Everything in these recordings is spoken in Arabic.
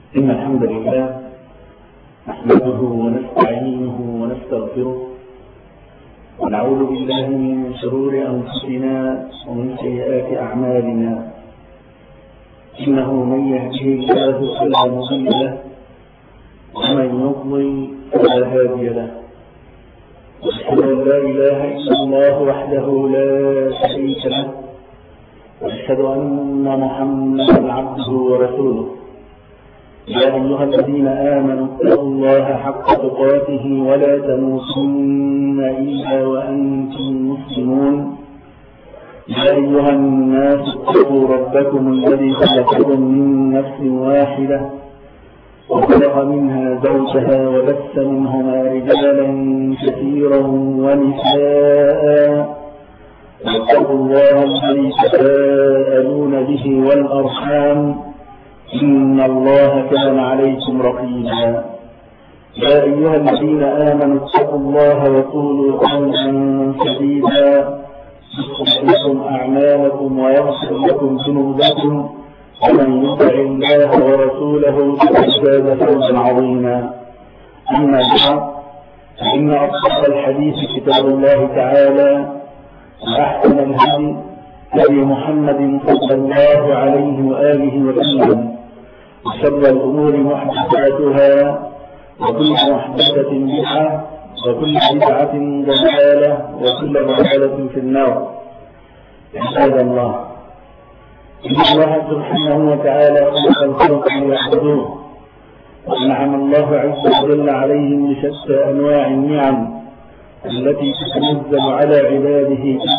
إن الحمد لله نحمده ونستعينه ونستغفره ونعوذ بالله من شرور أنفسنا ومن سيئات أعمالنا. إنه من يهده الله فلا مضل له ومن يضلل فلا هادي له. وأشهد أن لا إله إلا الله وحده لا شريك له وأشهد أن محمدا عبده ورسوله. يا أيها الذين آمنوا اتقوا الله حق تقاته ولا تموتن إلا وأنتم مسلمون. يا أيها الناس اتقوا ربكم الذي خلقكم من نفس واحدة وخلق منها زوجها وبث منهما رجالا كثيرا ونساء واتقوا الله الذي تساءلون به والأرحام إن الله كان عليكم رقيبا. يا أيها الذين آمنوا اتقوا الله وقولوا قولا سديدا يصلح لكم أعمالكم ويغفر لكم ذنوبكم ومن يطع الله ورسوله فقد فاز فوزا عظيما. أما بعد فإن أصدق الحديث كتاب الله تعالى وأحسن الهدي هدي محمد صلى الله عليه وآله وسلم وشر الأمور محدثاتها وكل محدثة بدعة وكل بدعة ضلالة وكل ضلالة في النار. عباد الله، إن الله سبحانه وتعالى خلق الخلق ليعبدوه، وأنعم الله عز وجل عليهم بشتى أنواع النعم التي تتنزل على عباده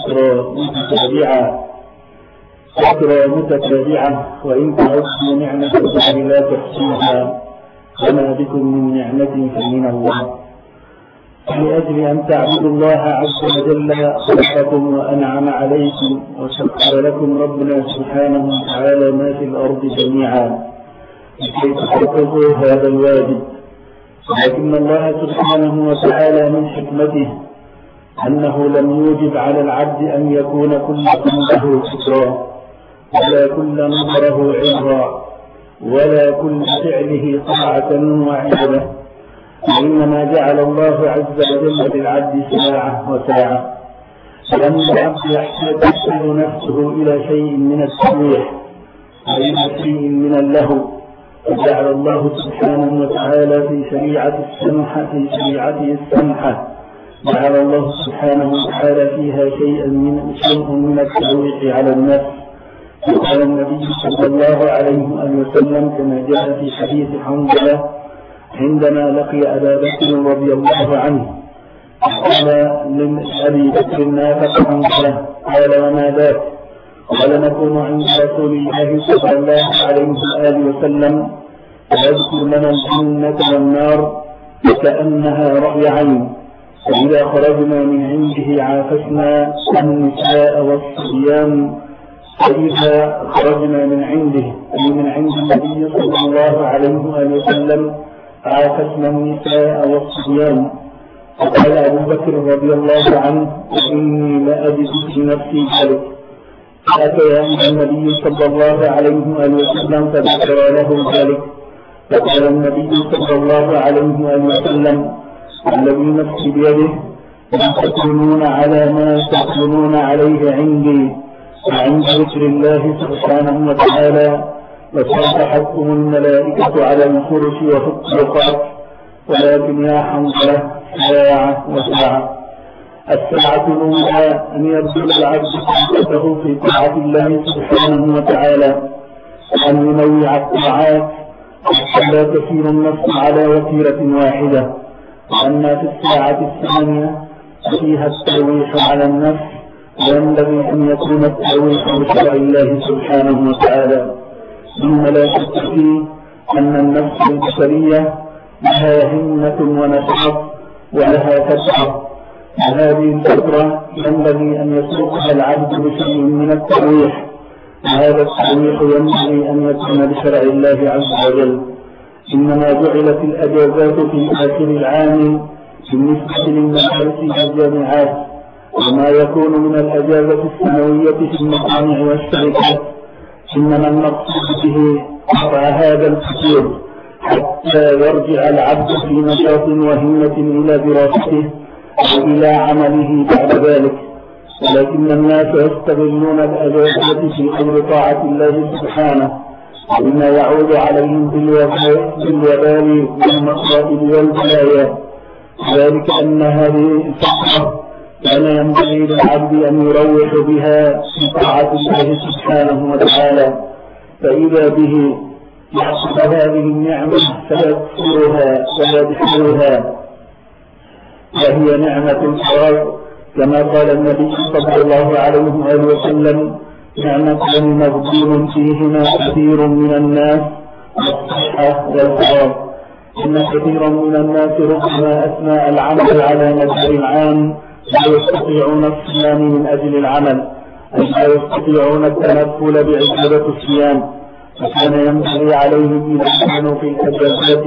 فترى متتابعة وإن تعدوا نعمة الله لا تحصوها وما بكم من نعمة فمن الله. لأجل أن تعبدوا الله عز وجل خلقكم وأنعم عليكم وسخر لكم ربنا سبحانه وتعالى ما في الأرض جميعا لكي تحققوا هذا الواجب. لكن الله سبحانه وتعالى من حكمته أنه لم يوجب على العبد أن يكون كل قلبه فكرا ولا كل نظره عبرا ولا كل فعله طاعة وعبادة، وإنما جعل الله عز وجل للعبد ساعة وساعة، لأن العبد يحتاج نفسه إلى شيء من التسبيح وإلى شيء من اللهو، فجعل الله سبحانه وتعالى في شريعته السمحة جعل الله سبحانه وتعالى فيها شيء من الترويح على النفس. وقال النبي صلى الله عليه وسلم كما جاء في حديث حنظلة عندما لقي أبا بكر رضي الله عنه قال لأبي بكر ما فقد حنظلة؟ قال وما ذاك؟ قال نكون عند رسول الله صلى الله عليه وسلم فيذكر لنا الجنة والنار كأنها رأي عين، فإذا خرجنا من عنده عافسنا النساء والصبيان، فإذا خرجنا من عنده أي من عند النبي صلى الله عليه وسلم عافسنا النساء والصبيان. فقال أبو بكر رضي الله عنه إني لأجد في نفسي ذلك، فأتى النبي صلى الله عليه وسلم فذكر له ذلك، فقال النبي صلى الله عليه وسلم الذي نفسي بيده لا تكونون على ما تكونون عليه عندي وعند ذكر الله سبحانه وتعالى وصافحتكم الملائكة على الفرش وفي الطرقات، ولكن يا حنظلة ساعة وساعة. الساعة الأولى أن يبذل العبد طاقته في طاعة الله سبحانه وتعالى وأن ينوع الطاعات حتى لا تسير النفس على وتيرة واحدة. وأما في الساعة الثانية فيها الترويح على النفس، وينبغي أن يكون الترويح بشرع الله سبحانه وتعالى، ثم لا شك فيه أن النفس البشرية لها همة ونشاط ولها فترة، وهذه الفترة ينبغي أن يسوقها العبد بشيء من الترويح، وهذا الترويح ينبغي أن يكون بشرع الله عز وجل. إنما جعلت الأجازات في آخر العام بالنسبة للمدارس والجامعات، وما يكون من الأجازة السنوية في المصانع والشركات، إنما المقصود به قطع هذا الفتور حتى يرجع العبد في نشاط وهمة إلى دراسته وإلى عمله بعد ذلك. ولكن الناس يستغلون الأجازة في أمر طاعة الله سبحانه بما يعود عليهم بالوبال والمصائب والبلايا، ذلك أن هذه الفترة كان ينبغي للعبد أن يروح بها في طاعة الله سبحانه وتعالى، فإذا به يحصل هذه النعمة فيكفرها ويدحرها، وهي نعمة الفراغ كما قال النبي صلى الله عليه وسلم: نعمتان مغبون فيهما كثير من الناس، الصحة والفراغ. إن كثيرا من الناس ربما أثناء العمل على مدار العام لا يستطيعون الصيام من أجل العمل، أي لا يستطيعون التنفل بعبادة الصيام، فكان ينبغي عليهم إذا كانوا في الأجازات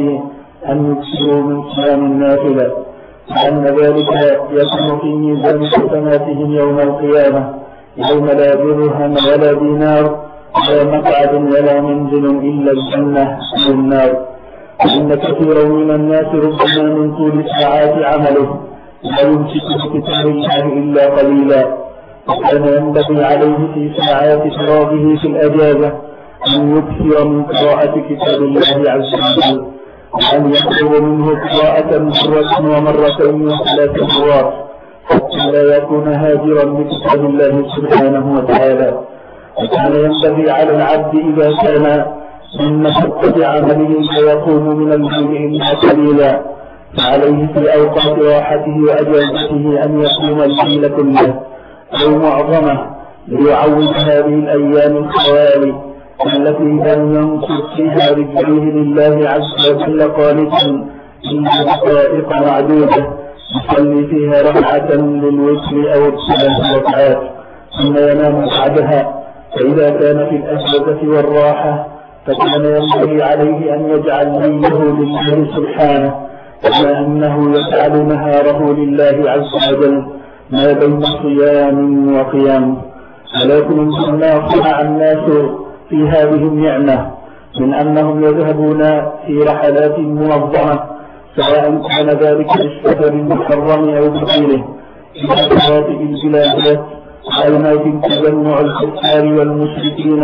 أن يكثروا من صيام النافلة، لأن ذلك يكون في ميزان حسناتهم يوم القيامة، يوم لا درهم ولا دينار ولا مقعد ولا منزل إلا الجنة أو النار. إن كثيرا من الناس ربما من طول ساعات عمله لا يمسك بكتاب الله إلا قليلا، وكان ينبغي عليه في ساعات فراغه في الأجازة أن يكثر من قراءة كتاب الله عز وجل، وأن يطلب منه قراءة مرة ومرتين وثلاث مرات، حتى لا يكون هاجرا لكتاب الله سبحانه وتعالى. وكان ينبغي على العبد إذا كان من مشقة عمله فيقوم من الليل إلا قليلا، فعليه في أوقات راحته وأجازته أن يقوم الليل كله أو معظمه، ليعود هذه الأيام الخوالي التي لم ينصب فيها رجليه لله عز وجل قانتا إلا دقائق معدودة يصلي فيها ركعة للوتر أو الثلاث ركعات ثم ينام بعدها. فإذا كان في الأجازة والراحة فكان ينبغي عليه أن يجعل ليله لله سبحانه، كما أنه يجعل نهاره لله عز وجل ما بين صيام وقيام. ولكن ما صنع الناس في هذه النعمة من أنهم يذهبون في رحلات منظمة، سواء كان ذلك للسفر المحرم أو بغيره، إلى شواطئ البلاد وأماكن تجمع الكفار والمشركين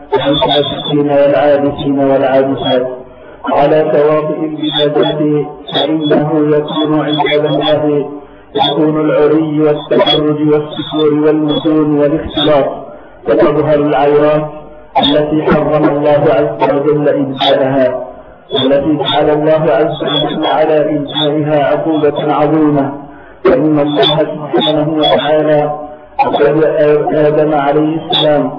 والفاسقين والعابثين والعابثات على شواطئ البلاد، فإنه يكون عند الله يكون العري والتحرج والسكور والمدون والاختلاط، وتظهر العيرات التي حرم الله عز وجل إبداءها، والتي جعل الله عز وجل على إبدائها عقوبة عظيمة. فإن الله سبحانه وتعالى أخرج آدم عليه السلام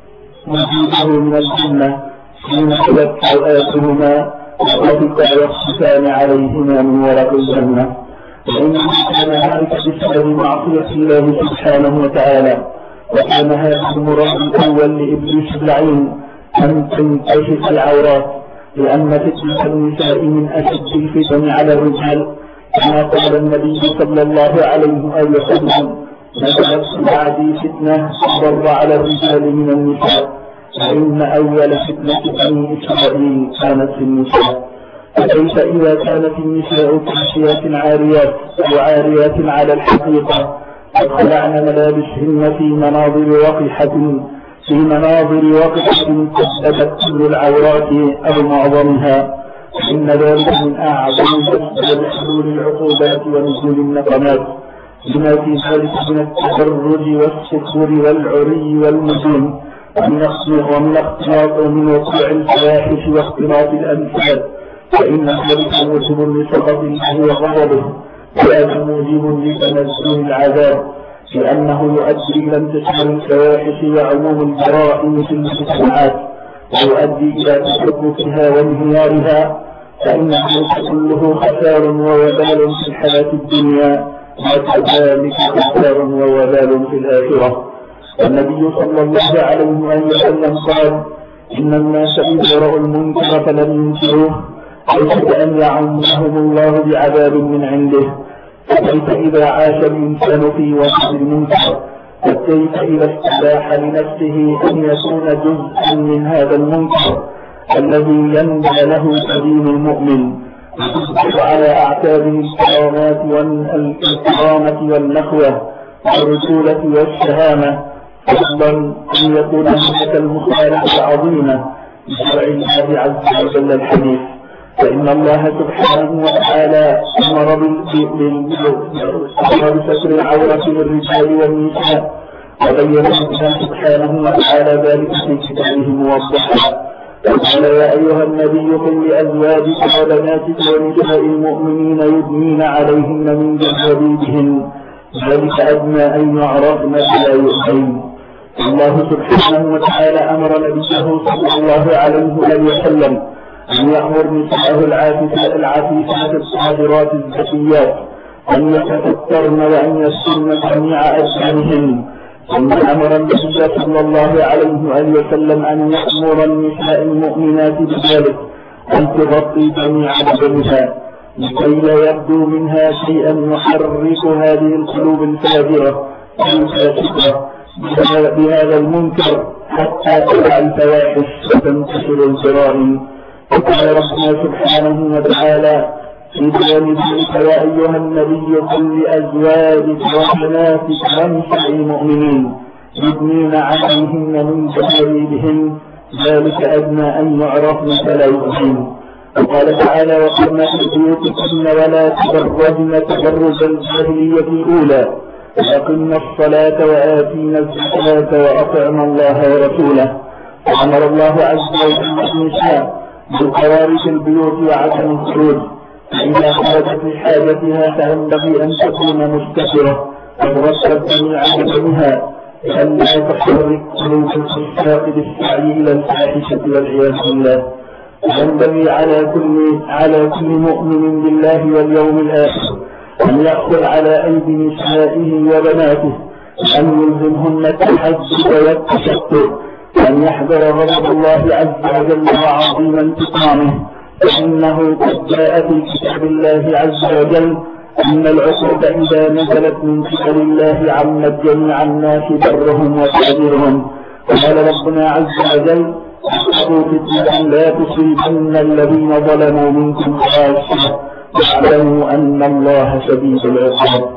وجوده من الجنة حين خلت سوءاتهما وطفقا يخصفان عليهما من ورق الجنة، وإنما كان ذلك بسبب معصية الله سبحانه وتعالى. وكان هذا المراد الأول لإبليس اللعين أن تنكشف العورات، لأن فتنة النساء من أشد الفتن على الرجال، كما قال النبي صلى الله عليه وسلم: نزلت بعدي فتنة أضر على الرجال من النساء، فإن أول فتنة بني إسرائيل كانت في النساء. فكيف إذا كانت النساء كاسيات عاريات أو عاريات على الحقيقة قد خلعن ملابسهن في مناظر وقحة كذبت كل العورات أو معظمها، فإن ذلك من أعظم أسباب حلول العقوبات ونزول النقمات، لما في ذلك من التبرج والسكر والعري والمدون ومن اختلاط ومن وقوع الفواحش واختلاط الأنساب، فإن ذلك موجب لسخط الله وغضبه، وهذا موجب لتنزل العذاب، لأنه يؤدي إلى انتشار الفواحش وعموم الجرائم في المجتمعات، ويؤدي إلى تحركها وانهيارها، فإن ذلك كله خسار ووبال في الحياة الدنيا، وكذلك خسار ووبال في الآخرة. النبي صلى الله عليه وسلم قال: إن الناس إذا رأوا المنكر فلم ينكروه ليس أن يعمهم الله بعذاب من عنده، فكيف إذا عاش الإنسان في وسط المنكر، فكيف إذا استباح لنفسه أن يكون جزءا من هذا المنكر الذي ينبع له سبيل المؤمن وتصبح على أعتابه الكرامة والنخوة والرسولة والشهامة، فضلا أن يكون هناك المخالفة عظيمة بشرع الله عز وجل الحديث. فإن الله سبحانه وتعالى أمر بستر العورة للرجال والنساء، وبين الله سبحانه وتعالى ذلك في كتابه موضحا. قال: يا أيها النبي قل لأزواجك وبناتك ونساء المؤمنين يدنين عليهن من جلابيبهن ذلك أدنى أن يعرفن فلا يؤذين. الله سبحانه وتعالى أمر نبيه صلى الله عليه وسلم أن يأمر نساءه العفيفات الصابرات الزكيات أن يتسترن وأن يسترن جميع أجسامهن. ثم أمر النبي صلى الله عليه وسلم أن يأمر النساء المؤمنات بذلك أن تغطي جميع بدنها لكي لا يبدو منها شيئا يحرك هذه القلوب الفاجرة الفاسقة بهذا المنكر حتى تقع الفواحش وتنتشر الجرائم. وقال ربنا سبحانه وتعالى في بيان ذلك: يا أيها النبي قل لأزواجك وبناتك ونساء المؤمنين يدنين عليهن من جلابيبهن ذلك أدنى أن يعرفن فلا يؤذين. وقال تعالى: وقرن في بيوتكن ولا تبرجن تبرج الجاهلية الأولى وأقمن الصلاة وآتينا الزكاة وأطعنا الله ورسوله. وأمر الله عز وجل النساء بالقرار في البيوت وعدم الخروج، فإذا خرجت لحاجتها فينبغي أن تكون مستترة وترتب جميع بدنها لئلا تحرك قلوب الفساق بالسعي إلى الفاحشة والعياذ بالله. ينبغي على كل مؤمن بالله واليوم الآخر أن يأخذ على أيدي نسائه وبناته أن يلزمهن التحدث والتشتت، أن يحذر غضب الله عز وجل وعظيم انتقامه، فإنه قد جاء في كتاب الله عز وجل أن العقوبة إذا نزلت من قبل الله عمت جميع الناس برهم وتعذيرهم. قال ربنا عز وجل: اتقوا فتنة لا تصيبن الذين ظلموا منكم خاصة واعلموا أن الله شديد العقاب.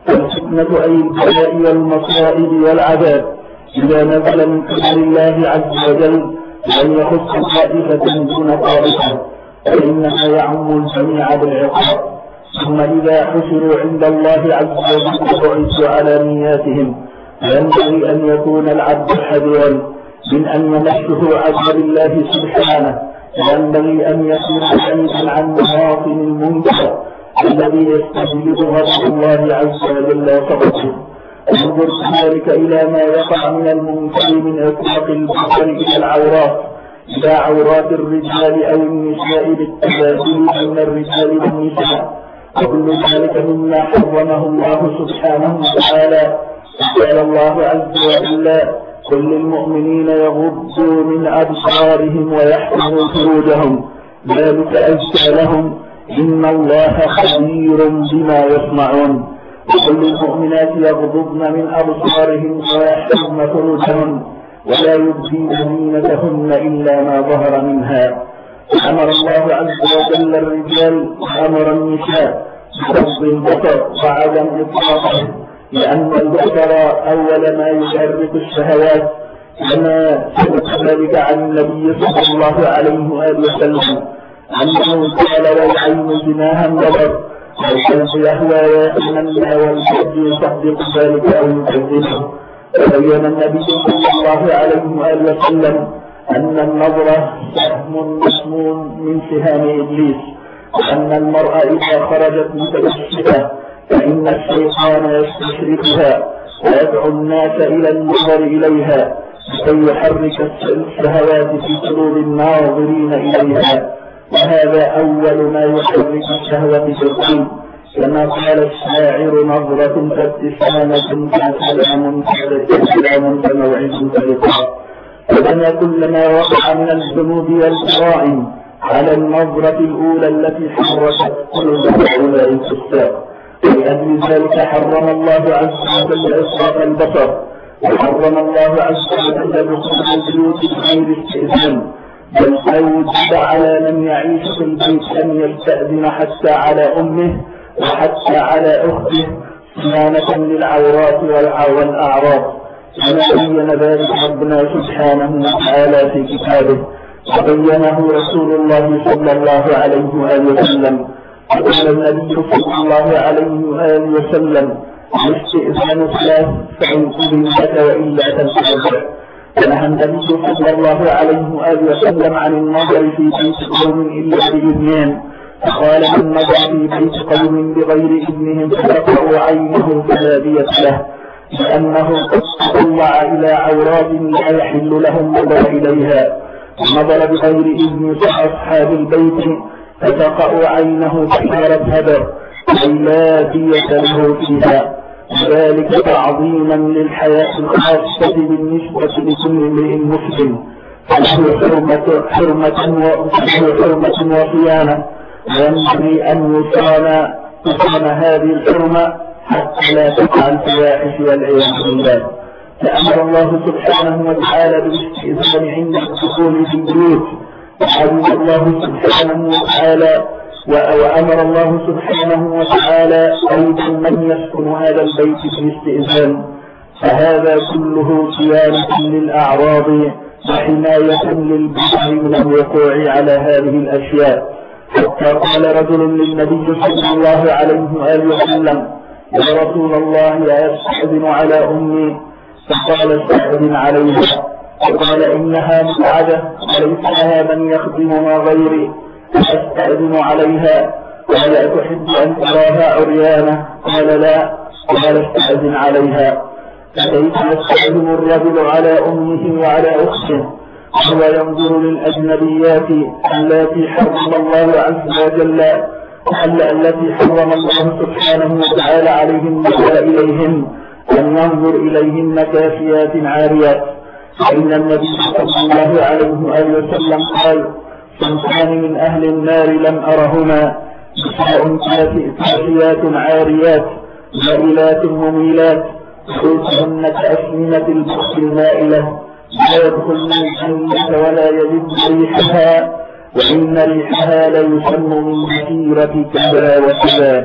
الفتنة أي البلاء والمصائب والعذاب إذا نزل من قبل الله عز وجل لن يخص طائفة دون طائفة، فإنما يعم الجميع بالعقاب. ثم إذا حشروا عند الله عز وجل بعثوا على نياتهم. ينبغي أن يكون العبد حذرا من أن يمسه عذاب الله سبحانه، ينبغي أن يكون بعيدا عن مواطن المنكر الذي يستجلب غضب الله عز وجل وسخطه. انظر ذلك إلى ما يقع من المنكر من إطلاق البصر إلى العورات، إلى عورات الرجال أو النساء بالتبادل بين الرجال والنساء، وكل ذلك مما حرمه الله سبحانه وتعالى. قال الله عز وجل: قل للمؤمنين يغضوا من أبصارهم ويحفظوا فروجهم ذلك أزكى لهم إن الله خبير بما يصنعون. وقل للمؤمنات يغضضن من أبصارهن ويحفظن فروجهن ولا يبدين زينتهن إلا ما ظهر منها. أمر الله عز وجل الرجال وأمر النساء بغض البصر وعدم إطلاقه، لأن البصر أول ما يحرك الشهوات، كما ثبت ذلك عن النبي صلى الله عليه وسلم أنه قال: والعين زناها النظر والقلب يهوى ويتمنى والقلب يصدق ذلك أو يكذبه. وبين النبي صلى الله عليه وسلم أن النظرة سهم مسموم من سهام إبليس، وأن المرأة إذا خرجت متبشرة فإن الشيطان يستشرفها ويدعو الناس إلى النظر إليها لكي يحرك الشهوات في قلوب الناظرين إليها، وهذا أول ما يحرك الشهوة في القلب، كما قال الشاعر: نظرة فابتسامة كسلام كموعد فلقاء. وأن كل ما وقع من الذنوب والجرائم على النظرة الأولى التي حركت قلوب هؤلاء الفساق. لأجل ذلك حرم الله عز وجل إطلاق البصر، وحرم الله عز وجل دخول البيوت بغير استئذان، بل أوجب على من يعيش في البيت أن يستأذن حتى على أمه وحتى على أخته صيانة للعورات والأعراض، كما بين ذلك ربنا سبحانه وتعالى في كتابه، وبينه رسول الله صلى الله عليه وآله وسلم. وقال النبي صلى الله عليه وآله وسلم: الاستئذان ثلاث، فإن أذن لك وإلا تسترجع. ونهى النبي صلى الله عليه وآله وسلم عن النظر في بيت قوم إلا بإذنهم، فقال: من نظر في بيت قوم بغير إذنهم فتقع عينه فلا دية له، لأنه قد تطلع إلى عورات لا يحل لهم نظر إليها. ونظر بغير إذن أصحاب البيت فتقع عينه فصارت هدر، أي لا دية له فيها، ذلك تعظيما للحياة الخاصة بالنسبة لكل امرئ مسلم، فله حرمة وصيانة، وينبغي أن تصان هذه الحرمة حتى لا تقع الفواحش والعياذ بالله. فأمر الله سبحانه وتعالى بالاستئذان عند الدخول في البيوت، وأمر الله سبحانه وتعالى وأمر الله سبحانه وتعالى أيضا من يسكن هذا البيت بالاستئذان، فهذا كله صيانة للأعراض وحماية للبشر من الوقوع على هذه الأشياء. حتى قال رجل للنبي صلى الله عليه وآله وسلم: يا رسول الله أستأذن على أمي؟ فقال: استأذن عليها. فقال: إنها متعبة وليس لها من يخدمها غيري، فأستأذن عليها. قال: أتحب أن تراها عريانة؟ قال: لا. قال: استأذن عليها. فكيف يستأذن الرجل على أمه وعلى أخته وهو ينظر للأجنبيات التي حرم الله عز وجل، التي حرم الله سبحانه وتعالى عليهم إليهم أن ينظر إليهن كافيات عاريات؟ فإن النبي صلى الله عليه وآله وسلم قال: صنفان من أهل النار لم أرهما، نساء كافيات عاريات مائلات مميلات، رؤوسهن كأسنمة البخت المائلة، لا يدخلن الجنة ولا يجد ريحها، وإن ريحها ليسمى من مسيرة كذا وكذا.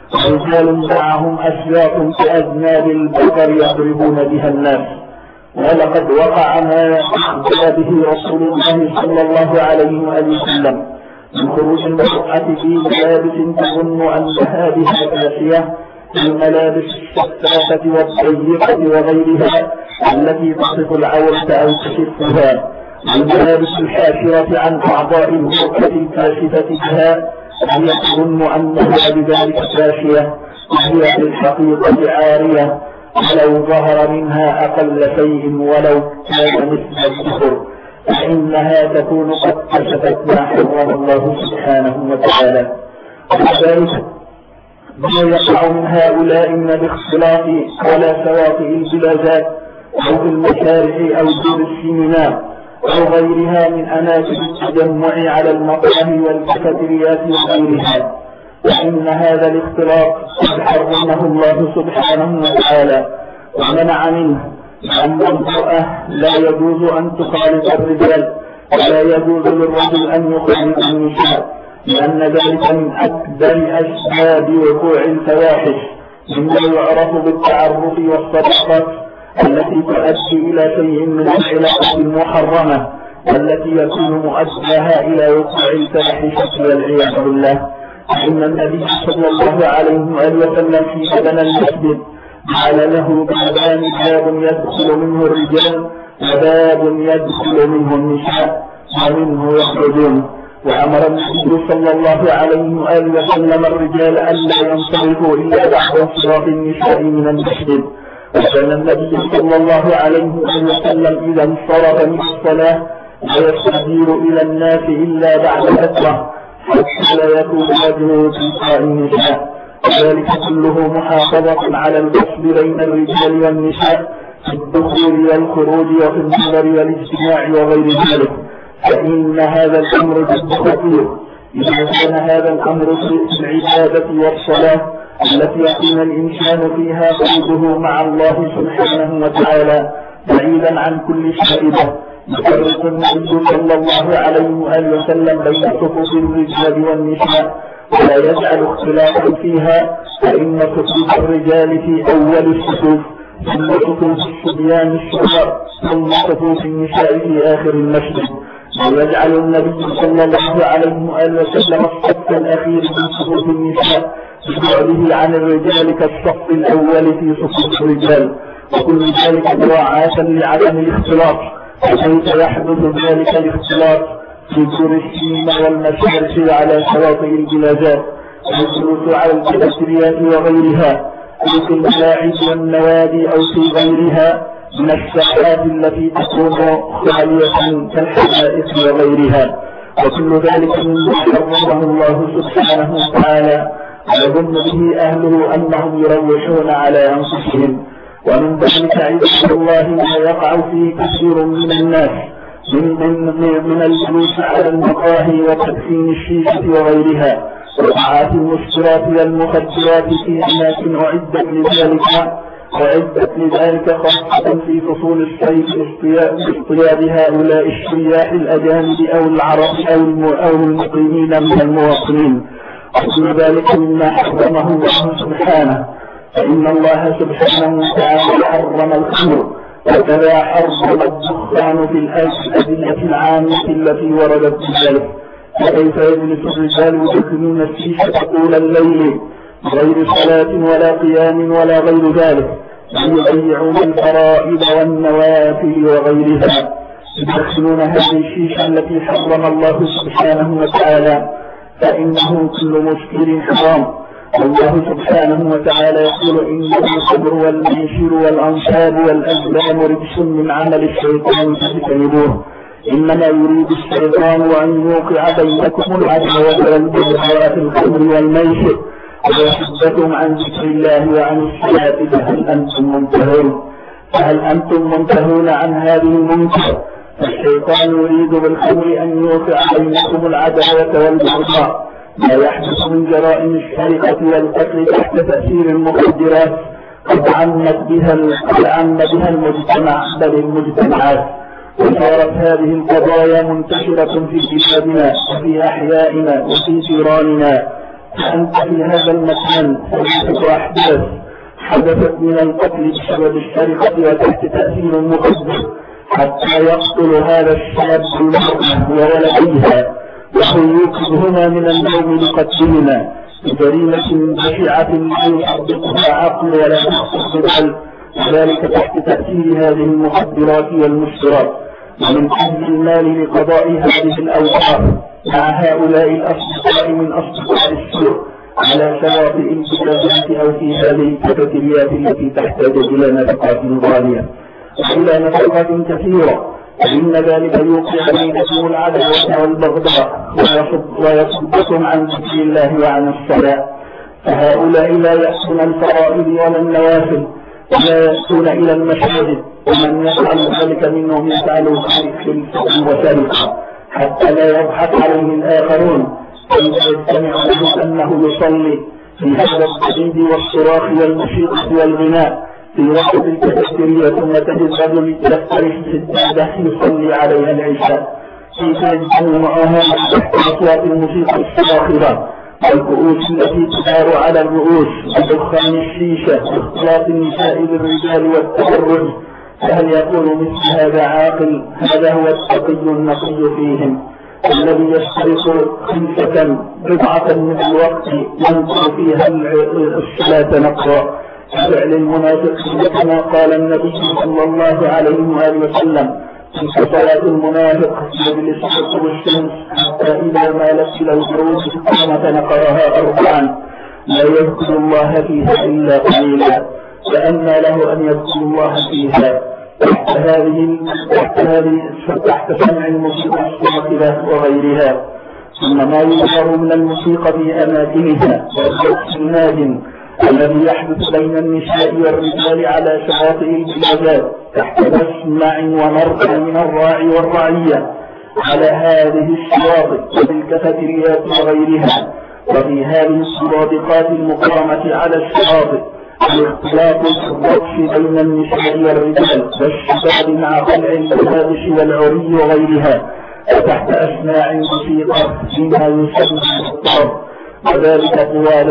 رجال معهم أشياء كأذناب البقر يضربون بها الناس. ولقد وقع ما أخبر به رسول الله صلى الله عليه وآله وسلم من خروج المرأة في ملابس تظن أنها بها كافية، الملابس الشفافة والضيقة وغيرها التي تصف العورة أو تشفها، الملابس الحاشرة عن أعضاء المرأة الكاشفة بها، هي تظن أنها بذلك كافية وهي في الحقيقة عارية، ولو ظهر منها أقل شيء ولو كان مثل الكفر، فإنها تكون قد كشفت ما حرم الله سبحانه وتعالى. وكذلك ما يقع من هؤلاء من الاختلاط على شواطئ البلادات أو في المشارع أو دور السينما أو غيرها من أماكن التجمع على المقاهي والكافيتريات وغيرها، وإن هذا الاختلاط قد حرمه الله سبحانه وتعالى ومنع منه، لأن المرأة لا يجوز أن تخالط الرجال ولا يجوز للرجل أن يخالط النساء، لأن ذلك من أكبر أسباب وقوع الفواحش، مما يعرف بالتعرف والصداقات التي تؤدي إلى شيء من العلاقة المحرمة التي يكون مؤداها إلى وقوع الفاحشة والعياذ بالله. فإن النبي صلى الله عليه وآله وسلم في بدن المسجد جعل له بابان، باب يدخل منه الرجال وباب يدخل منه النساء ومنه يخرجون. وأمر النبي صلى الله عليه وآله وسلم الرجال ألا ينصرفوا إلا بعد انصراف النساء من المسجد، وكان النبي صلى الله عليه وسلم إذا انصرف من الصلاة لا يستدير إلى الناس إلا بعد فترة حتى لا يكون وجهه تلقاء النساء، وذلك كله محافظة على الفصل بين الرجال والنساء في الدخول والخروج وفي النظر والاجتماع وغير ذلك، فإن هذا الأمر جد خطير. إذا كان هذا الأمر في العبادة والصلاة التي يكون الإنسان فيها قلبه مع الله سبحانه وتعالى بعيدا عن كل شائبة، يفرق النبي صلى الله عليه وآله وسلم بين صفوف الرجال والنساء ولا يجعل اختلافا فيها، فإن صفوف الرجال في أول الصفوف، ثم صفوف الصبيان الصغار، ثم صفوف النساء في آخر المسجد. ويجعل النبي صلى الله عليه وآله وسلم الصف الأخير من صفوف النساء ببعده عن الرجال كالصف الأول في صفوف الرجال، وكل ذلك مراعاة لعدم الاختلاط، حيث يحدث ذلك الاختلاط في دور السينما والمشارق على شواطئ البلادات، والجلوس على الكافيتريات وغيرها، أو في الملاعب والنوادي أو في غيرها من الساحات التي تكون خالية كالحدائق وغيرها، وكل ذلك مما حرمه الله سبحانه وتعالى ويظن به أهله أنهم يروحون على أنفسهم. ومن ذلك عباد الله ما يقع فيه كثير من الناس من الجلوس على المقاهي وتدخين الشيشة وغيرها وقعات المسكرات والمخدرات في أماكن أعدت لذلك خاصة في فصول الصيف لاصطياد هؤلاء السياح الأجانب أو العرب أو المقيمين من المواطنين، وكل ذلك مما حرمه الله سبحانه. فإن الله سبحانه وتعالى حرم الخمر، وكذا حرم الدخان في الأدلة العامة التي وردت بذلك. فكيف يجلس الرجال يدخنون الشيشة طول الليل غير صلاة ولا قيام ولا غير ذلك، بل يضيعون الفرائض والنوافل وغيرها، يدخنون هذه الشيشة التي حرم الله سبحانه وتعالى، فإنه كل مسكر حرام. والله سبحانه وتعالى يقول: إنما الخمر والميسر والأنصاب والأزلام رجس من عمل الشيطان فاجتنبوه، إنما يريد الشيطان أن يوقع بينكم العداوة والبغضاء في الخمر والميسر ويصدكم عن ذكر الله وعن الصلاة، فهل أنتم منتهون عن هذه المنكر؟ الشيطان يريد بالخمر أن يوقع بينكم العداوة والبغضاء، ما يحدث من جرائم السرقة والقتل تحت تأثير المخدرات قد عم بها المجتمع بل المجتمعات، وصارت هذه القضايا منتشرة في بلادنا وفي أحيائنا وفي جيراننا. فأنت في هذا المكان ثلاثة أحداث حدثت من القتل بسبب السرقة وتحت تأثير المخدر، حتى يقتل هذا الشاب المرأة وولديها ويوقظهما من النوم لقتلهما بجريمة بشعة لا يصدقها عقل ولا يخطر ببال، وذلك تحت تأثير هذه المخدرات والمسكرات، ومن أجل المال لقضاء هذه الأوقات مع هؤلاء الأصدقاء من أصدقاء السوء على شواطئ البلادات أو في هذه الكافيتريات التي تحتاج إلى نفقات غالية وإلى نفقات كثيرة، فإن ذلك يوقع بينكم العداوة والبغضاء ويصدكم عن ذكر الله وعن الصلاة. فهؤلاء لا يأتون الفرائض ولا النوافل ولا يأتون إلى المساجد، ومن يفعل ذلك منهم يفعله خلفا وسرقة حتى لا يضحك عليه الآخرون، فإذا يستمع له أنه يصلي في هذا الصديد والصراخ والموسيقى والغناء في وقت الكافيتيريا، ثم تجد رجل يفترش سجادة يصلي عليها العشاء، كيف يجتمع معها تحت أصوات الموسيقى الصاخبة والكؤوس التي تدار على الرؤوس ودخان الشيشة واختلاط النساء بالرجال والتبرج. فهل يقول مثل هذا عاقل؟ هذا هو التقي النقي فيهم الذي يسترق خلفة بضعة من الوقت ينقل فيها الصلاة نقرا فعل المنافق، كما قال النبي صلى الله عليه وآله وسلم: تلك صلاة المنافق يجلس يطلب الشمس حتى إذا مالت إلى الغروب قام فنقرها أربعا لا يذكر الله فيها إلا قليلا، فأنى له أن يذكر الله فيها تحت سمع الموسيقى الصاخبة وغيرها. ثم ما يظهر من الموسيقى في أماكنها والرقص النادم الذي يحدث بين النساء والرجال على شواطئ البلادات تحت مسمع ومرء من الراعي والرعية على هذه الشواطئ وفي الكافيتريات وغيرها، وفي هذه السرادقات المقامة على الشواطئ الاختلاط في الرقص بين النساء والرجال والشباب مع خلع الملابس والعري وغيرها وتحت أسماع الموسيقى فيما يسمى بالطرب، وذلك طوال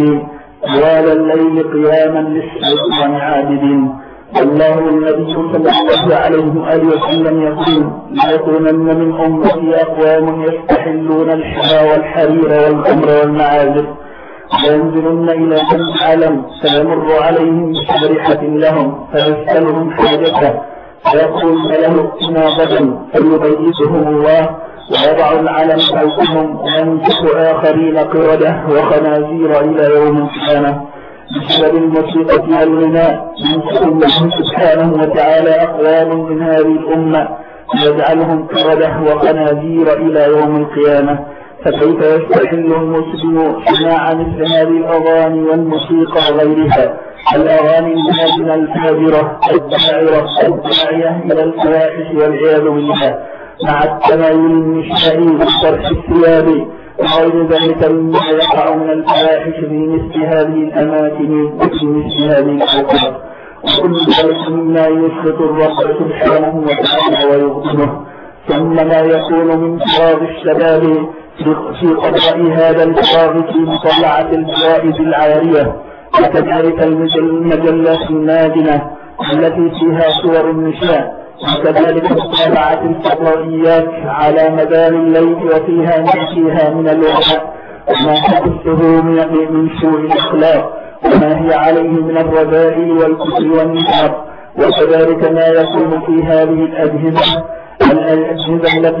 الليل قياما للشيطان عابدين. والله النبي صلى الله عليه وآله وسلم يقول: ليكونن من أمتي أقوام يستحلون الحرى والحرير والخمر والمعازف فينزلن إلى من عالم فيمر عليهم بشريحة لهم فيسألهم حاجته فيقول له ائتنا غدا فيبيتهم الله ويضع العلم فوقهم وينفخ آخرين قردة وخنازير إلى يوم القيامة بسبب الموسيقى والغناء. ينفخ الله سبحانه وتعالى أقوام من هذه الأمة ويجعلهم قردة وخنازير إلى يوم القيامة. فكيف يستحل المسلم سماع مثل هذه الأغاني والموسيقى وغيرها، الأغاني النازلة الفاجرة الداعية إلى الفواحش والعياذ بالله، مع التمايل النسائي وصرف الثياب وغير ذلك مما يقع من الفواحش في مثل هذه الأماكن وفي مثل هذه الأوقات، وكل ذلك مما يسخط الرب سبحانه وتعالى ويغضبه. ثم ما يكون من فراغ الشباب في قضاء هذا الفراغ في مطلعة الجوائز العارية، وكذلك المجلات النادنة التي فيها صور النساء، وكذلك مطالعة الفضائيات على مدار الليل وفيها ما فيها من الوعاء وما تحسه من سوء الأخلاق وما هي عليه من الرذائل والكفر والنفاق. وكذلك ما يكون في هذه الأجهزة التي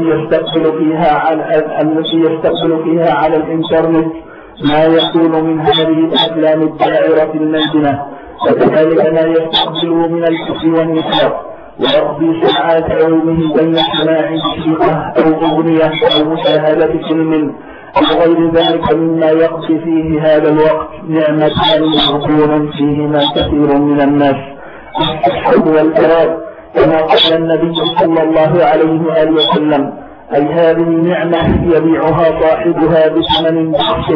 يستقبل فيها على الإنترنت ما يكون من هذه الأفلام الداعرة النادنة، وكذلك ما يستقبل من الكفر والنفاق، ويقضي ساعات يومه بين سماع موسيقى أو أغنية أو مشاهدة فيلم أو غير ذلك مما يقضي فيه هذا الوقت نعمتان مغبون فيهما كثير من الناس: الصحة والفراغ، كما قال النبي صلى الله عليه وآله وسلم: أي هذه نعمة يبيعها صاحبها بثمن بخس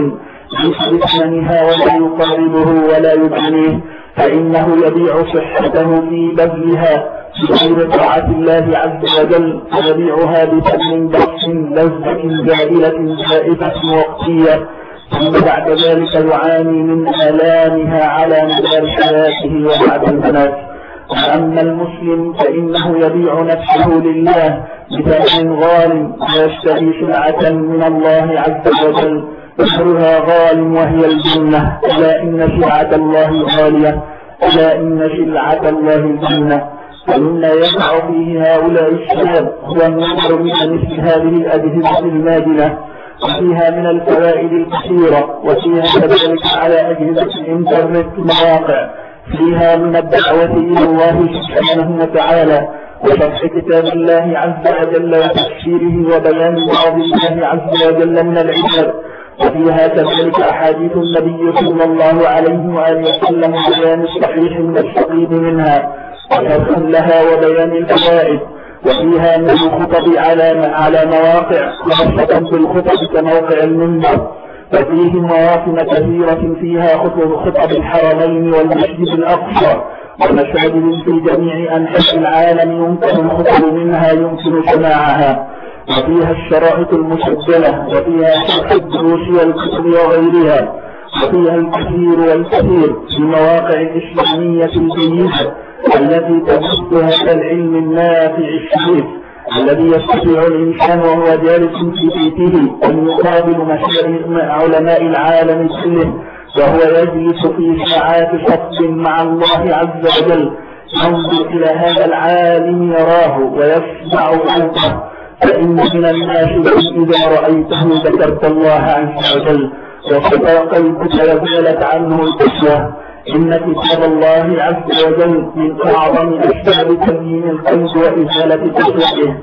ليس بثمنها ولا يقربه ولا يدنيه، فإنه يبيع صحته في بذلها بغير طاعة الله عز وجل، ويبيعها بثمن بخس لذة زائلة زائفة وقتية، ثم بعد ذلك يعاني من آلامها على مدار حياته وبعد الممات. وأما المسلم فإنه يبيع نفسه لله بثمن غال ويشتري سلعة من الله عز وجل أجرها غال وهي الجنة. ألا إن سلعة الله غالية، ألا إن سلعة الله الجنة. ومما يقع فيه هؤلاء الشباب هو النظر إلى مثل هذه الأجهزة المادنة، وفيها من الفوائد الكثيرة، وفيها كذلك على أجهزة الإنترنت مواقع فيها من الدعوة إلى الله سبحانه وتعالى وشرح كتاب الله عز وجل وتفسيره وبيان وعظ الله عز وجل من العباد، وفيها كذلك أحاديث النبي صلى الله عليه وآله وسلم وبيان الصحيح من السقيم منها وشرح لها وبيان الفوائد، وفيها من الخطب على مواقع خاصة بالخطب كموقع المنبر، وفيه مواطن كثيرة فيها خطب الحرمين والمسجد الأقصى ومساجد في جميع أنحاء العالم يمكن الخطب منها يمكن سماعها، وفيها الشرائط المسجلة، وفيها شرح الدروس والكتب وغيرها، وفيها الكثير والكثير في المواقع الإسلامية الجيدة التي تبث هذا العلم النافع الشريف الذي يستطيع الإنسان وهو جالس في بيته أن يقابل مشايخ علماء العالم كله وهو يجلس في ساعات صف مع الله عز وجل ينظر إلى هذا العالم يراه ويسمع صوته. فإن من الناس إذا رأيته ذكرت الله عز وجل وصفى قلبك وزالت عنه القسوة. إن كتاب الله عز وجل من أعظم أسباب تبيين القلب وإزالة قسوته،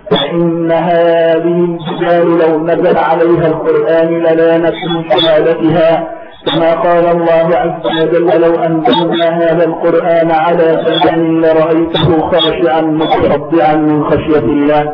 فإن هذه الجبال لو نزل عليها القرآن للانت من شهادتها، كما قال الله عز وجل: لو أنزلنا هذا القرآن على جبل لرأيته خاشعا متصدعا من خشية الله،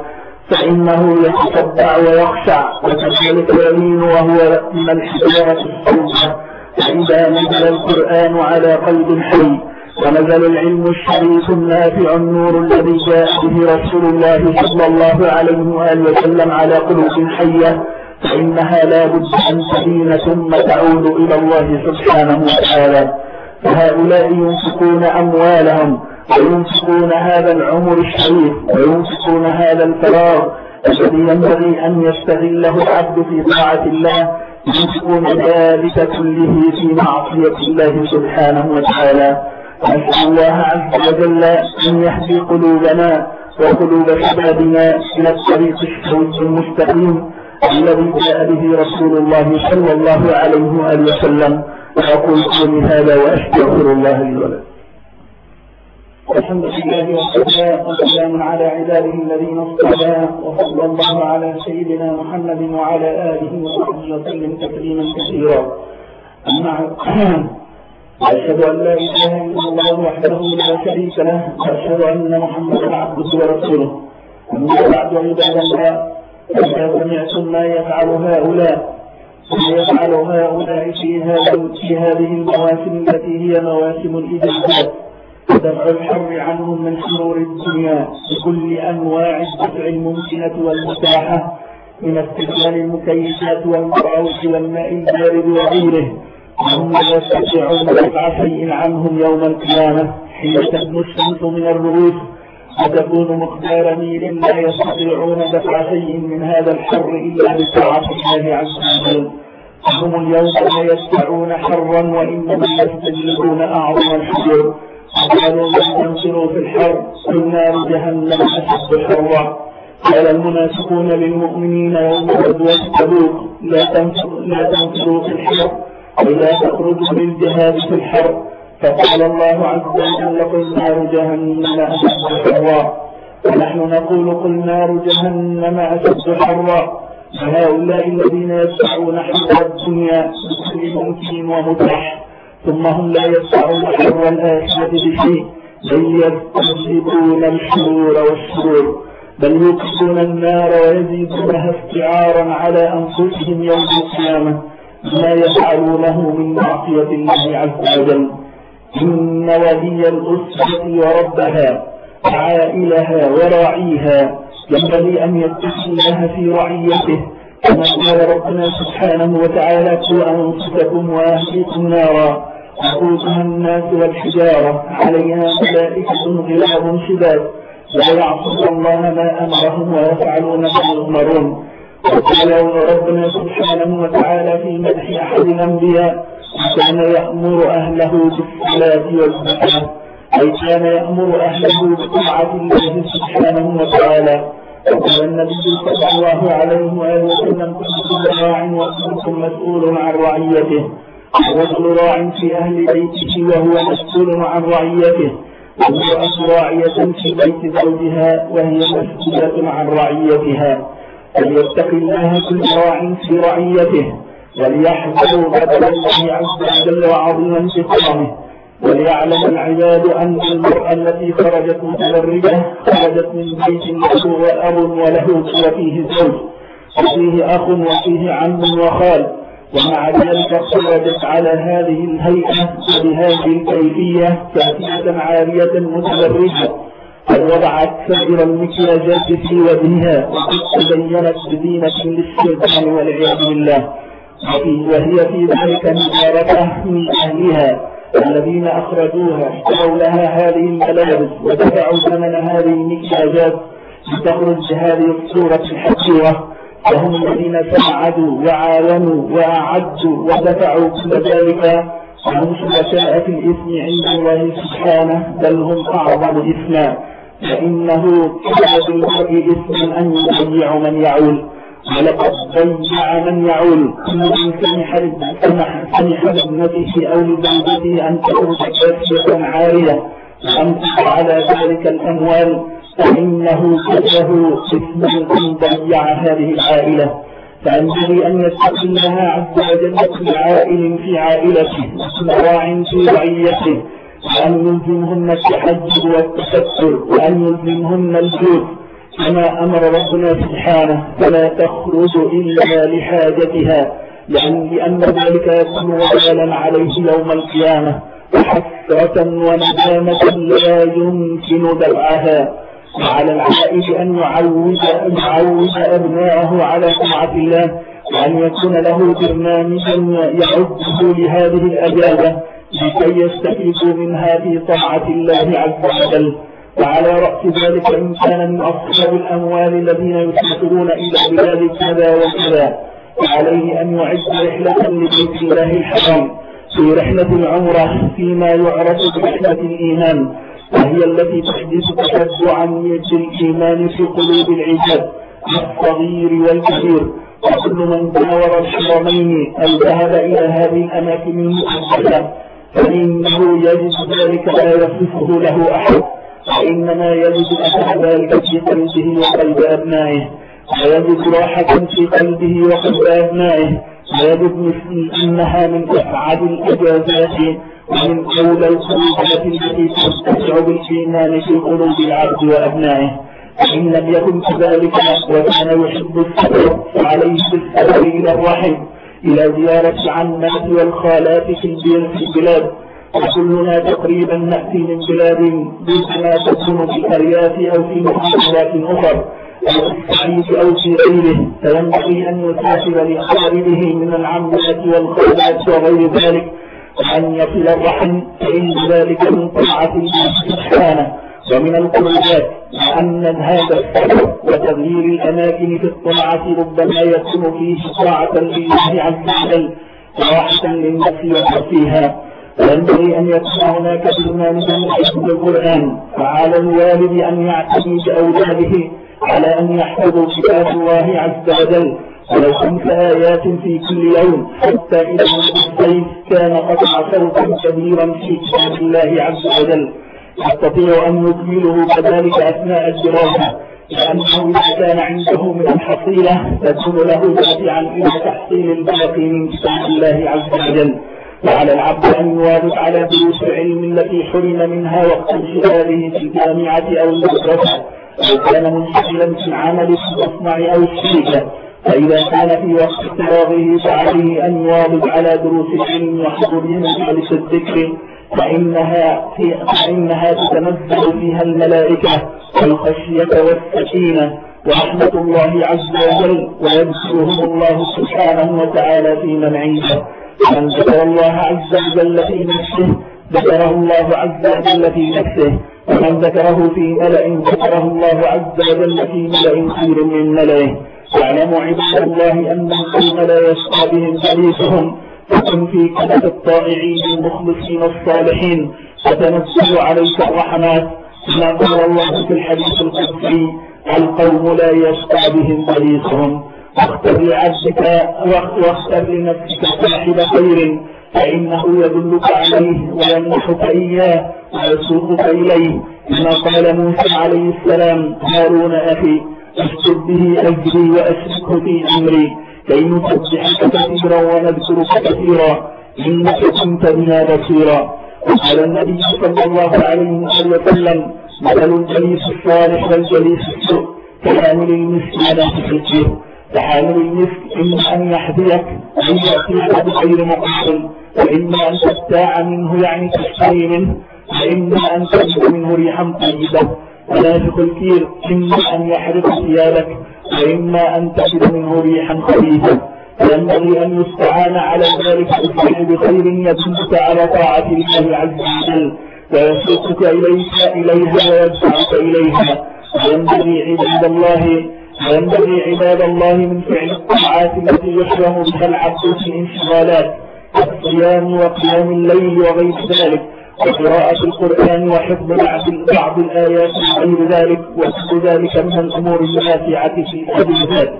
فإنه يتصدع ويخشع، وكذلك يمين وهو من الحجارة الصلبة. فإذا نزل القرآن على قلب حي ونزل العلم الشريف النافع النور الذي جاء به رسول الله صلى الله عليه وآله وسلم على قلوب حية فإنها لا بد أن تدين ثم تعود إلى الله سبحانه وتعالى. فهؤلاء ينفقون أموالهم وينفقون هذا العمر الشريف وينفقون هذا الفراغ الذي ينبغي أن يستغله العبد في طاعة الله، ينفقون ذلك كله في معصية الله سبحانه وتعالى. نسأل الله عز وجل أن يهدي قلوبنا وقلوب شبابنا إلى الطريق السوي المستقيم الذي جاء به رسول الله صلى الله عليه وآله وسلم. وأقول قولي هذا وأستغفر الله لي ولكم. الحمد لله والصلاة والسلام على عباده الذين اصطفى، وصلى الله على سيدنا محمد وعلى آله وصحبه وسلم تسليما كثيرا. أشهد أن لا إله إلا الله وحده لا شريك له، وأشهد أن محمدا عبده ورسوله. أما بعد عباد الله، فإذا سمعتم ما يفعل هؤلاء في هذه المواسم التي هي مواسم الإجابات، دفع الحر عنهم من شرور الدنيا بكل أنواع الدفع الممكنة والمتاحة من استخدام المكيفات والمراوح والماء البارد وغيره، وهم لا يستطيعون دفع شيء عنهم يوم القيامة حين تدنو الشمس من الرؤوس وتكون مقدار ميل لا يستطيعون دفع شيء من هذا الحر إلا بطاعة الله عز وجل. هم اليوم لا يدفعون حرا وإنما يستجلبون أعظم الحجر. قالوا من تنصروا في الحر قل نار جهنم أشد حرا. قال المنافقون للمؤمنين يوم غزوة تبوك لا تنصروا في الحر ولا تخرجوا للجهاد في الحر. فقال الله عز وجل قل نار جهنم أشد حرا، ونحن نقول قل نار جهنم أشد حرا. فهؤلاء الذين يدفعون حر الدنيا بكل ممكن ومتاح، ثم هم لا يدفعون حر الآخرة بشيء، بل يستجلبون الشرور والشرور، بل يوقدون النار ويزيدونها استعارا على أنفسهم يوم القيامة ما يفعلونه من معصية الله عز وجل. إن ولي الأسرة وربها وعائلها وراعيها ينبغي أن يتقي الله في رعيته، كما قال ربنا سبحانه وتعالى قوا أنفسكم وأهليكم نارا وقودها الناس والحجارة عليها ملائكة غلاظ شداد لا يعصون الله ما أمرهم ويفعلون ما يؤمرون. وقال ربنا سبحانه وتعالى في مدح أحد الأنبياء كان يأمر أهله بالصلاة والزكاة، أي كان يأمر أهله بطاعة الله سبحانه وتعالى. وقال النبي صلى الله عليه وآله وسلم كلكم راع وكلكم مسؤول عن رعيته. الرجل راع في أهل بيته وهو مسؤول عن رعيته، والمرأة راعية في بيت زوجها وهي مسؤولة عن رعيتها. فليتق الله كل راع في رعيته وليحذروا غضب الله عز وجل وعظيم انتقامه. وليعلم العباد أن المرأة التي خرجت متبرجة خرجت من بيت له وأب وله وفيه زوج وفيه أخ وفيه عم وخال، ومع ذلك خرجت على هذه الهيئة وبهذه الكيفية كافية عارية متبرجة، قد وضعت سائر المكياجات في وجهها وقد تزينت بزينة للشيطان والعياذ بالله، وهي في ذلك مباركة من أهلها الذين أخرجوها اشتروا لها هذه الملابس ودفعوا ثمن هذه المكياجات لتخرج بهذه الصورة الحقيرة، وهم الذين ساعدوا وعاونوا وأعدوا ودفعوا كل ذلك، وهم شركاء في الإثم عند الله سبحانه، بل هم أعظم إثما، فإنه كفى بالمرء إثما أن يضيع من يعول، ولقد ضيع من يعول. كل من سمح لابنته أو لزوجته أن تخرج كافية عارية وأن تقع على ذلك الأموال فإنه كفاه إثما أن ضيع هذه العائلة. فينبغي أن يتقي الله عز وجل كل عائل في عائلته وكل راع في رعيته، وأن يلزمهن التحجب والتستر، وأن يلزمهن الجود كما أمر ربنا سبحانه، فلا تخرج إلا لحاجتها لأن ذلك يكون وبالا عليه يوم القيامة وحسرة وندامة لا يمكن دفعها. وعلى العائد أن يعود أبناءه على طاعة الله، وأن يكون له برنامجا يعده لهذه الأجابة لكي يستفيدوا منها في طاعة الله عز وجل. وعلى رأس ذلك إن كان من أصحاب الأموال الذين يسافرون إلى بلاد كذا وكذا، فعليه أن يعد رحلة لبيت الله الحرام في رحلة العمرة فيما يعرف برحلة الإيمان، وهي التي تحدث تشجعا الإيمان في قلوب العباد الصغير والكبير. وكل من جاور الحرمين أو ذهب إلى هذه الأماكن المقدسة فإنه يجد ذلك لا يصفه له أحد، وإنما يجد أثر ذلك في قلبه وقلب أبنائه، ويجد راحة في قلبه وقلب أبنائه، ويجد أنها من أسعد الإجازات ومن أولى الخروجات التي تستمتع بالإيمان في قلوب العبد وأبنائه. فإن لم يكن كذلك وكان يحب السفر فعليه بالسفر إلى الرحم، إلى زيارة العمات والخالات في البلاد. وكلنا تقريبا نأتي من بلاد بما تكون في الأرياف أو في محافظات أخرى أو في الصعيد أو في غيره، فينبغي أن يسافر لأقاربه من العمات والخالات وغير ذلك وأن يصل الرحم، فإن ذلك من طاعة الله سبحانه ومن القربات. وأن هذا السفر وتغيير الأماكن في الطاعة ربما يكون فيه طاعة لله عز وجل وراحة للنفس وترفيها. فينبغي أن يكون هناك برنامج لحفظ القرآن، فعلى الوالد أن يعتني بأولاده على أن يحفظوا كتاب الله عز وجل ولو 5 آيات في كل يوم، حتى إذا الصيف كان قطع صوتا كبيرا في كتاب الله عز وجل يستطيع أن يكمله كذلك أثناء الدراسة، لأنه إذا كان عنده من الحصيلة تكون له دافعا إلى تحصيل الباقي من كتاب الله عز وجل. وعلى العبد أن يواظب على دروس العلم التي حرم منها وقت انشغاله في الجامعة أو المدرسة، أو كان منشغلا في العمل في المصنع أو الشركة. فإذا كان في وقت فراغه فعليه أن يواظب على دروس العلم وحضور مجالس الذكر، فإنها تتنزل فيها الملائكة والخشية والسكينة ورحمة الله عز وجل، ويذكرهم الله سبحانه وتعالى في من عنده. من ذكر الله عز وجل في نفسه ذكره الله عز وجل في نفسه، ومن ذكره في ملأ ذكره الله عز وجل في ملأ خير من ملئه. واعلموا عباد الله أن القوم لا يشقى بهم جليسهم، فكن في كنف الطائعين المخلصين الصالحين فتنزل عليك الرحمات، كما قال الله في الحديث القدسي: القوم لا يشقى بهم جليسهم. واختر لعبدك واختر لنفسك صاحب خير، فإنه يدلك عليه ويمنحك إياه ويسوقك إليه، كما قال موسى عليه السلام: هارون أخي اشتد به أجري وأشركه في أمري كي نسبحك كثيرا ونذكرك كثيرا إنك كنت بنا بصيرا. وقال النبي صلى الله عليه وسلم: مثل الجليس الصالح والجليس السوء كحامل المسك على حفظه. فحامل المسك إما أن يحذيك أن يأتيك بغير مقصود، وإما أن تبتاع منه يعني تشتري منه، وإما أن تجد منه ريحا طيبة. ونافخ الكير إما أن يحرق ثيابك، وإما أن تجد منه ريحا خبيثة. فينبغي أن يستعان على ذلك بصاحب خير يدلك على طاعة الله عز وجل ويسوقك إليها ويدفعك إليها. وينبغي عباد الله من فعل الطاعات التي يحرم بها العبد في الانشغالات كالصيام وقيام الليل وغير ذلك، وقراءة القرآن وحفظ بعض الآيات وغير ذلك، وكل ذلك من الأمور النافعة في الأجازات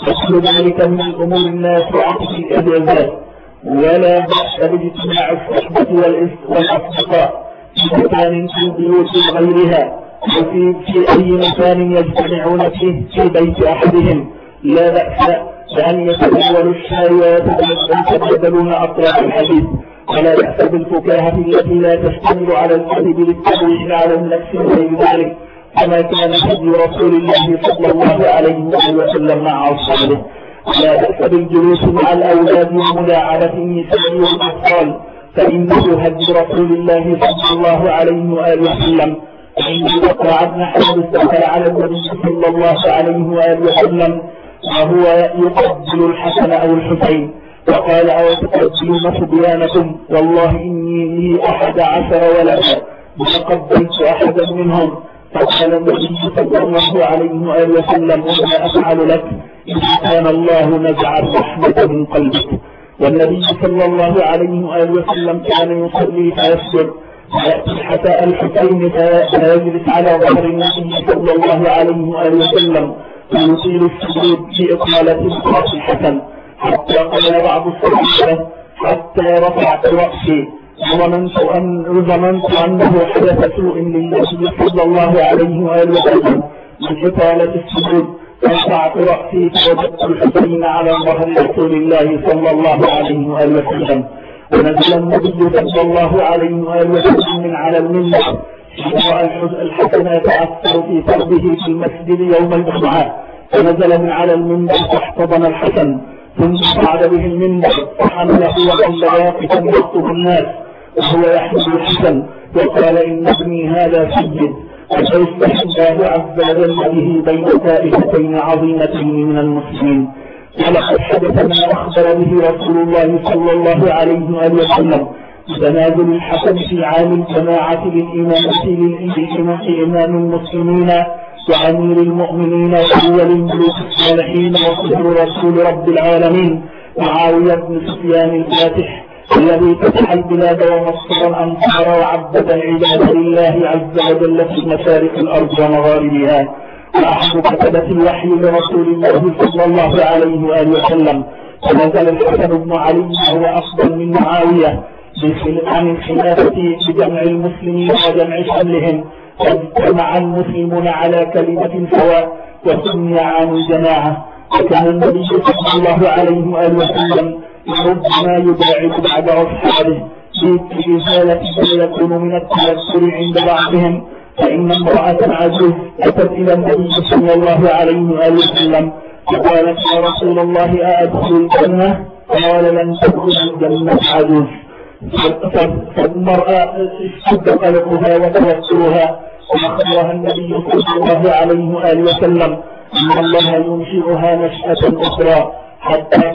ولا بأس باجتماع الصحبة والأصدقاء في مكان في البيوت وغيرها، وفي أي مكان يجتمعون فيه في بيت أحدهم. لا بأس بأن يتناولوا الشاي ويتبادلون أطراف الحديث، ولا بأس بالفكاهة التي لا تشتمل على الكذب للترويج على النفس وغير ذلك، كما كان هدي رسول الله صلى الله عليه وسلم مع أصحابه. لا بأس بالجلوس مع الأولاد وملاعبة النساء والأطفال، فإنه هدي رسول الله صلى الله عليه وآله وسلم. فإن وقع ابن حزم دخل على النبي صلى الله عليه وآله وسلم وهو يقبل الحسن أو الحسين، فقال: أو تقبلون صبيانكم؟ والله إني لي 11 ولدا ما قبلت أحدا منهم. فقال النبي صلى الله عليه وآله وسلم: وما أفعل لك إذا كان الله نزع الرحمة من قلبك. والنبي صلى الله عليه وآله وسلم كان يصلي فيسجد، فيأتي حتى الحسين فيجلس على ظهر النبي صلى الله عليه وآله وسلم ويطيل السجود في إطالة رأس الحسن، حتى قال بعض الصحابة: حتى رفعت رأسي وظننت أنه حدث سوء للنبي صلى الله عليه وآله وسلم من إطالة السجود، فرفعت رأسي فوجدت الحسين على ظهر رسول الله صلى الله عليه وآله وسلم. ونزل النبي صلى الله عليه وآله وسلم من على المنبر رأى الحسن يتأثر في ثوبه في المسجد يوم الجمعة، فنزل من على المنبر فاحتضن الحسن، ثم صعد به المنبر فحمله وظل واقفا يخطب الناس وهو يحمل الحسن، وقال: إن ابني هذا سيد، وسيصلح الله عز وجل به بين طائفتين عظيمتين من المسلمين. ولقد حدث ما أخبر به رسول الله صلى الله عليه وآله وسلم تنازل الحسن في عام الجماعة لإمام المسلمين وأمير المؤمنين وأول الملوك الصالحين وصدر رسول رب العالمين معاوية بن سفيان الفاتح الذي فتح البلاد ونصر الأنصار وعبد العباد لله عز وجل في مشارق الأرض ومغاربها، وأحد كتبة الوحي لرسول الله صلى الله عليه وآله وسلم. فنزل الحسن بن علي وهو أفضل من معاوية عن الخلافة بجمع المسلمين وجمع شملهم، فاجتمع المسلمون على كلمة سواء وسمي عن الجماعة. وكان النبي صلى الله عليه وآله وسلم ربما يباعد بعد أصحابه برسالة ما يكون من التذكر عند بعضهم. فإن امرأة عجوز أتت إلى النبي صلى الله عليه وآله وسلم فقالت: يا رسول الله أأدخل الجنة؟ قال: لن تدخل الجنة عجوز. فالمرأة اشتد قلقها وتوترها، فأخبرها النبي صلى الله عليه وآله وسلم أن الله ينشئها نشأة أخرى حتى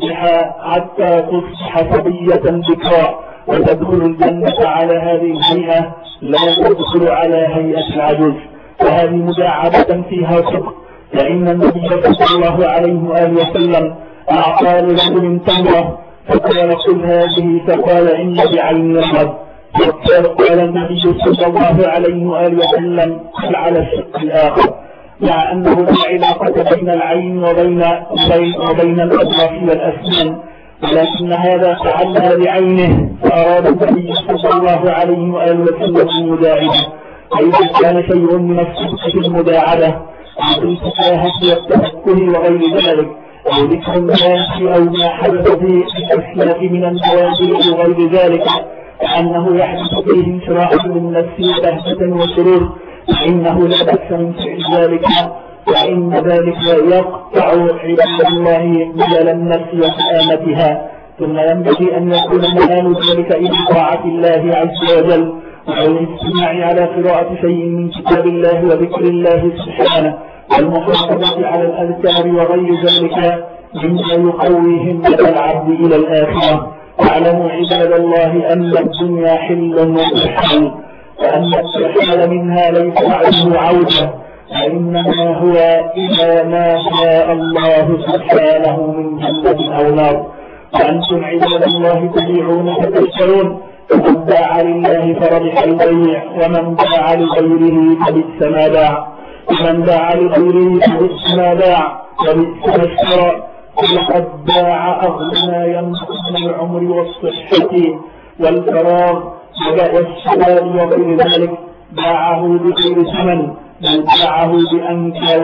تصبح صبية ذكرى وتدخل الجنة على هذه الهيئة لا تدخل على هيئة العجوز. وهذه مداعبة فيها صدق، فإن النبي صلى الله عليه وآله وسلم أعطى لرجل تمرة فقال: كل هذه، فقال: إن بعيني رمد. قال النبي صلى الله عليه وآله وسلم: قل على الشق الآخر، مع أنه لا علاقة بين العين وبين الأظراف والأسنان، ولكن هذا فعلها بعينه، فأراد النبي صلى الله عليه وآله وسلم المداعبة. فإذا كان شيء من الصدق في المداعبة أو الفكاهة والتفكه وغير ذلك، أو ذكر الناس أو ما حدث في الأسلاف من النوازل وغير ذلك، فأنه يحدث فيه انشراح للنفس وبهجة وسرور، فإنه لا بأس من فعل ذلك، فإن ذلك يقطع عباد الله مجال النفس وسآمتها. ثم ينبغي أن يكون مآل ذلك إلى طاعة الله عز وجل، أو الاجتماع على قراءة شيء من كتاب الله وذكر الله سبحانه، والمحافظة على الأذكار وغير ذلك مما يقوي همة العبد إلى الآخرة. واعلموا عباد الله أن الدنيا حل ومحل، وأن الترحال منها ليس عنه عودة، وإنما هو إلى ما شاء الله سبحانه من جنة أو نار. وأنتم عباد الله تبيعون فتشترون، فمن باع لله فربح البيع، ومن باع لغيره فبئس ما باع، ومن باع لغيره فبئس ما باع وبئس ما اشترى. ولقد باع أغلى ما ينقص من العمر والصحة والفراغ والشباب وغير ذلك، باعه بغير ثمن، بل باعه بأنكى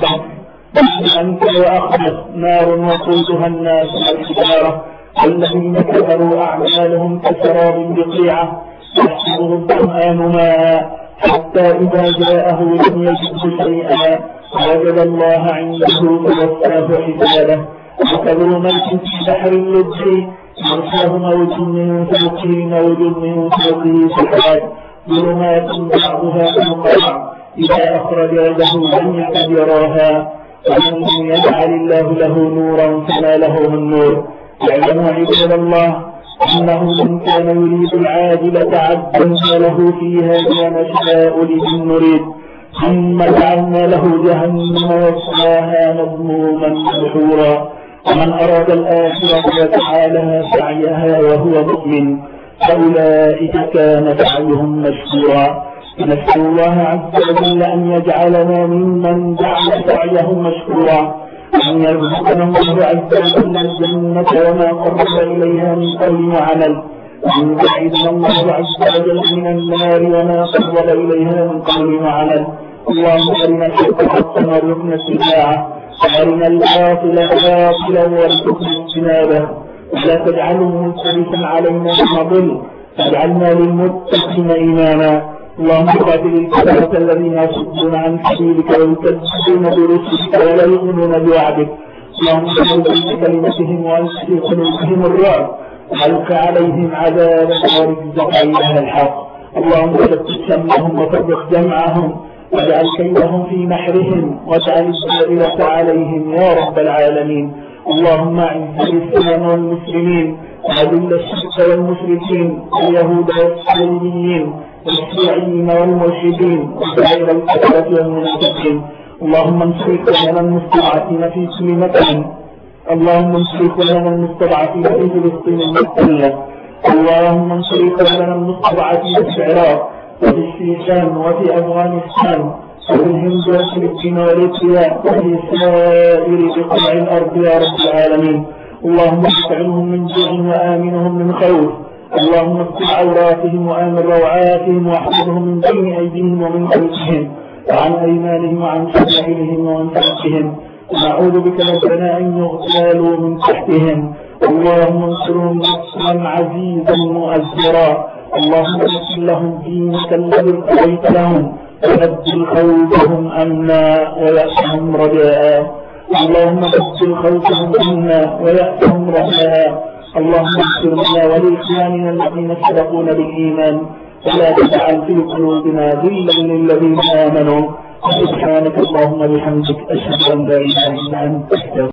وأخبث نار وقودها الناس والحجارة. والذين كفروا أعمالهم كسراب بقيعة يحسبه الظمآن ماء حتى إذا جاءه لم يجده شيئا ووجد الله عنده فوفاه حسابه. وكظلمات في بحر اللجي يغشاه موج من فوقه موج من فوقه سحاب ظلمات بعضها فوق إذا أخرج يده لم يكد يراها ومن لم يجعل الله له نورا فما له من نور. اعلموا عباد الله أنه من كان يريد العاجلة عجلنا له فيها ما نشاء لمن نريد ثم جعلنا له جهنم يصلاها مذموما مدحورا. ومن أراد الآخرة وسعى لها سعيها وهو مؤمن فأولئك كان سعيهم مشكورا. نسأل الله عز وجل أن يجعلنا ممن جعل سعيه مشكورا، أن يرزقنا الله عز وجل الجنة وما قرب إليها من قول وعمل، أن يبعدنا الله عز وجل من النار وما قرب إليها من قول وعمل. اللهم أرنا الحق حقا وارزقنا اتباعه، وأرنا الباطل باطلا وارزقنا اجتنابه، ولا تجعله ملتبسا علينا بنضل، فاجعلنا للمتقين إماما. اللهم قاتل الكفرة الذين يصدون عن سبيلك ويكذبون برسلك ولا يؤمنون بوعدك. اللهم اجعل بكلمتهم والق قلوبهم الرعب والق عليهم عذابا ورجزا إله الحق. اللهم ثبت شملهم وفرق جمعهم واجعل كيدهم في نحرهم واجعل الدائرة عليهم يا رب العالمين. اللهم اعز الإسلام والمسلمين وأذل الشرك والمشركين واليهود والصليبيين والشيعيين والمرشدين وسائر الكفرة والمنافقين. اللهم انصر إخواننا المستضعفين في كل مكان. اللهم انصر إخواننا المستضعفين في فلسطين المحتلة. اللهم انصر إخواننا المستضعفين في العراق وفي الشيشان وفي أفغانستان وفي الهند والفلبين والإثيوبيا وفي سائر بقاع الأرض يا رب العالمين. اللهم اشفعهم من جوع وآمنهم من خوف. اللهم افتح عوراتهم وآمن روعاتهم واحفظهم من بين أيديهم ومن خلفهم وعن أيمانهم وعن شمائلهم وعن فوقهم. ونعوذ بك ربنا أن يغتالوا من تحتهم. اللهم انصرهم نصرا عزيزا مؤزرا. اللهم اغفر لهم دينك الذي ارتضيت لهم وبدل خوفهم أمنا ويأسهم رجاء. اللهم بدل خوفهم أمنا ويأسهم رجاء. اللهم اغفر لنا ولإخواننا الذين سبقونا بالإيمان ولا تجعل في قلوبنا غلا للذين آمنوا. سبحانك اللهم وبحمدك أشهد أن لا إله إلا أنت.